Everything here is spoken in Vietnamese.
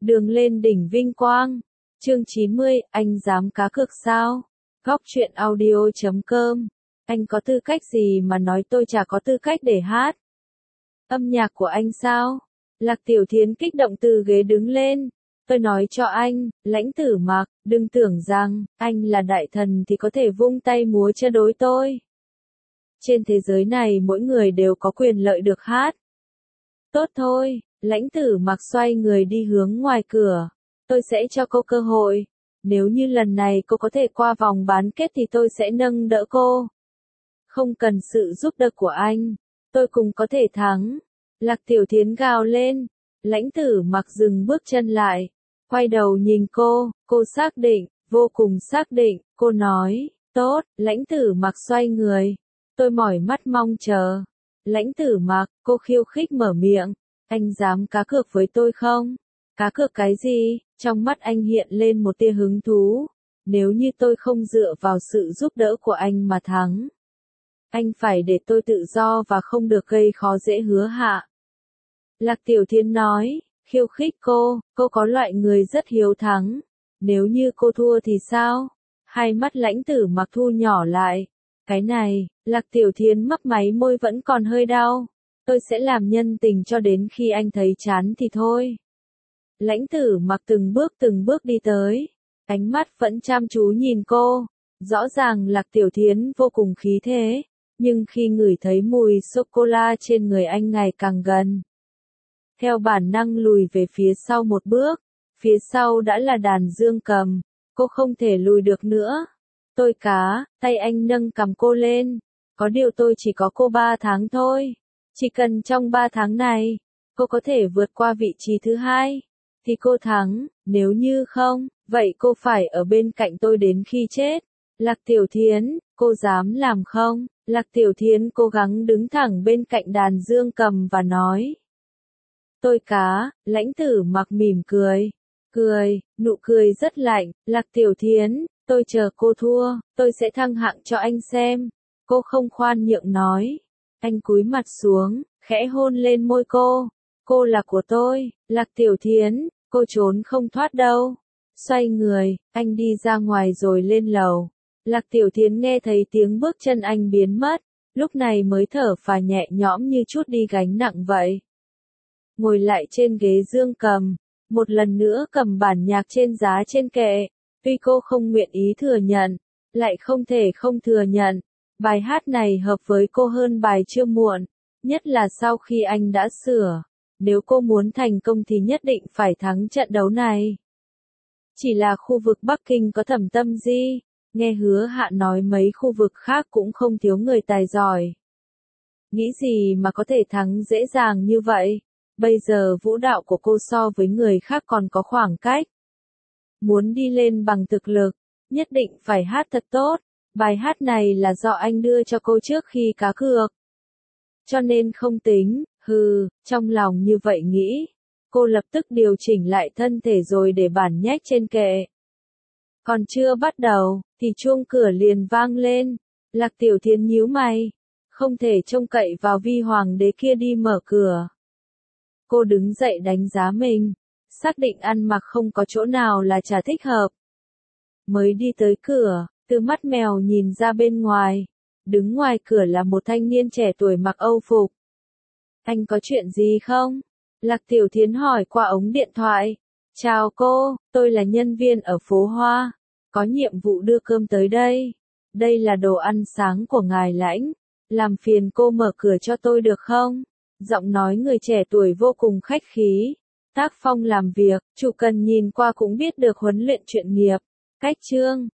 Đường lên đỉnh vinh quang. Chương 90, anh dám cá cược sao? Góc truyện audio.com. Anh có tư cách gì mà nói tôi chả có tư cách để hát? Âm nhạc của anh sao? Lạc Tiểu Thiến kích động từ ghế đứng lên. Tôi nói cho anh, Lãnh Tử Mặc, đừng tưởng rằng, anh là đại thần thì có thể vung tay múa chân đối tôi. Trên thế giới này mỗi người đều có quyền lợi được hát. Tốt thôi, Lãnh Tử Mặc xoay người đi hướng ngoài cửa. Tôi sẽ cho cô cơ hội. Nếu như lần này cô có thể qua vòng bán kết thì tôi sẽ nâng đỡ cô. Không cần sự giúp đỡ của anh. Tôi cũng có thể thắng. Lạc Tiểu Thiến gào lên. Lãnh Tử Mặc dừng bước chân lại. Quay đầu nhìn cô xác định, vô cùng xác định, cô nói, tốt, Lãnh Tử Mặc xoay người. Tôi mỏi mắt mong chờ. Lãnh Tử Mặc, cô khiêu khích mở miệng. Anh dám cá cược với tôi không? Cá cược cái gì? Trong mắt anh hiện lên một tia hứng thú. Nếu như tôi không dựa vào sự giúp đỡ của anh mà thắng, anh phải để tôi tự do và không được gây khó dễ hứa hạ. Lạc Tiểu Thiến nói, khiêu khích cô có loại người rất hiếu thắng. Nếu như cô thua thì sao? Hai mắt Lãnh Tử Mặc thu nhỏ lại. Cái này, Lạc Tiểu Thiến mấp máy môi vẫn còn hơi đau. Tôi sẽ làm nhân tình cho đến khi anh thấy chán thì thôi. Lãnh Tử Mặc từng bước đi tới. Ánh mắt vẫn chăm chú nhìn cô. Rõ ràng Lạc Tiểu Thiến vô cùng khí thế. Nhưng khi ngửi thấy mùi sô-cô-la trên người anh ngày càng gần, theo bản năng lùi về phía sau một bước. Phía sau đã là đàn dương cầm. Cô không thể lùi được nữa. Tôi cá, tay anh nâng cầm cô lên. Có điều tôi chỉ có cô 3 tháng thôi. Chỉ cần trong 3 tháng này, cô có thể vượt qua vị trí thứ 2, thì cô thắng. Nếu như không, vậy cô phải ở bên cạnh tôi đến khi chết. Lạc Tiểu Thiến, cô dám làm không? Lạc Tiểu Thiến cố gắng đứng thẳng bên cạnh đàn dương cầm và nói. Tôi cá, Lãnh Tử Mặc mỉm cười. Nụ cười rất lạnh. Lạc Tiểu Thiến, tôi chờ cô thua, tôi sẽ thăng hạng cho anh xem. Cô không khoan nhượng nói. Anh cúi mặt xuống, khẽ hôn lên môi cô. Cô là của tôi, Lạc Tiểu Thiến, cô trốn không thoát đâu. Xoay người, anh đi ra ngoài rồi lên lầu. Lạc Tiểu Thiến nghe thấy tiếng bước chân anh biến mất, lúc này mới thở phào nhẹ nhõm như chút đi gánh nặng vậy. Ngồi lại trên ghế dương cầm, một lần nữa cầm bản nhạc trên giá trên kệ. Tuy cô không nguyện ý thừa nhận, lại không thể không thừa nhận. Bài hát này hợp với cô hơn bài Chưa Muộn, nhất là sau khi anh đã sửa. Nếu cô muốn thành công thì nhất định phải thắng trận đấu này. Chỉ là khu vực Bắc Kinh có Thẩm Tâm Di, nghe Hứa Hạ nói mấy khu vực khác cũng không thiếu người tài giỏi. Nghĩ gì mà có thể thắng dễ dàng như vậy? Bây giờ vũ đạo của cô so với người khác còn có khoảng cách. Muốn đi lên bằng thực lực, nhất định phải hát thật tốt. Bài hát này là do anh đưa cho cô trước khi cá cược, cho nên không tính. Trong lòng như vậy nghĩ. Cô lập tức điều chỉnh lại thân thể rồi để bản nhách trên kệ. Còn chưa bắt đầu, thì chuông cửa liền vang lên. Lạc Tiểu Thiến nhíu mày. Không thể trông cậy vào Vi Hoàng đế kia đi mở cửa. Cô đứng dậy đánh giá mình. Xác định ăn mặc không có chỗ nào là chả thích hợp. Mới đi tới cửa, từ mắt mèo nhìn ra bên ngoài. Đứng ngoài cửa là một thanh niên trẻ tuổi mặc Âu phục. Anh có chuyện gì không? Lạc Tiểu Thiến hỏi qua ống điện thoại. Chào cô, tôi là nhân viên ở phố Hoa. Có nhiệm vụ đưa cơm tới đây. Đây là đồ ăn sáng của ngài Lãnh. Làm phiền cô mở cửa cho tôi được không? Giọng nói người trẻ tuổi vô cùng khách khí. Tác phong làm việc, chủ cần nhìn qua cũng biết được huấn luyện chuyên nghiệp. Cách chương,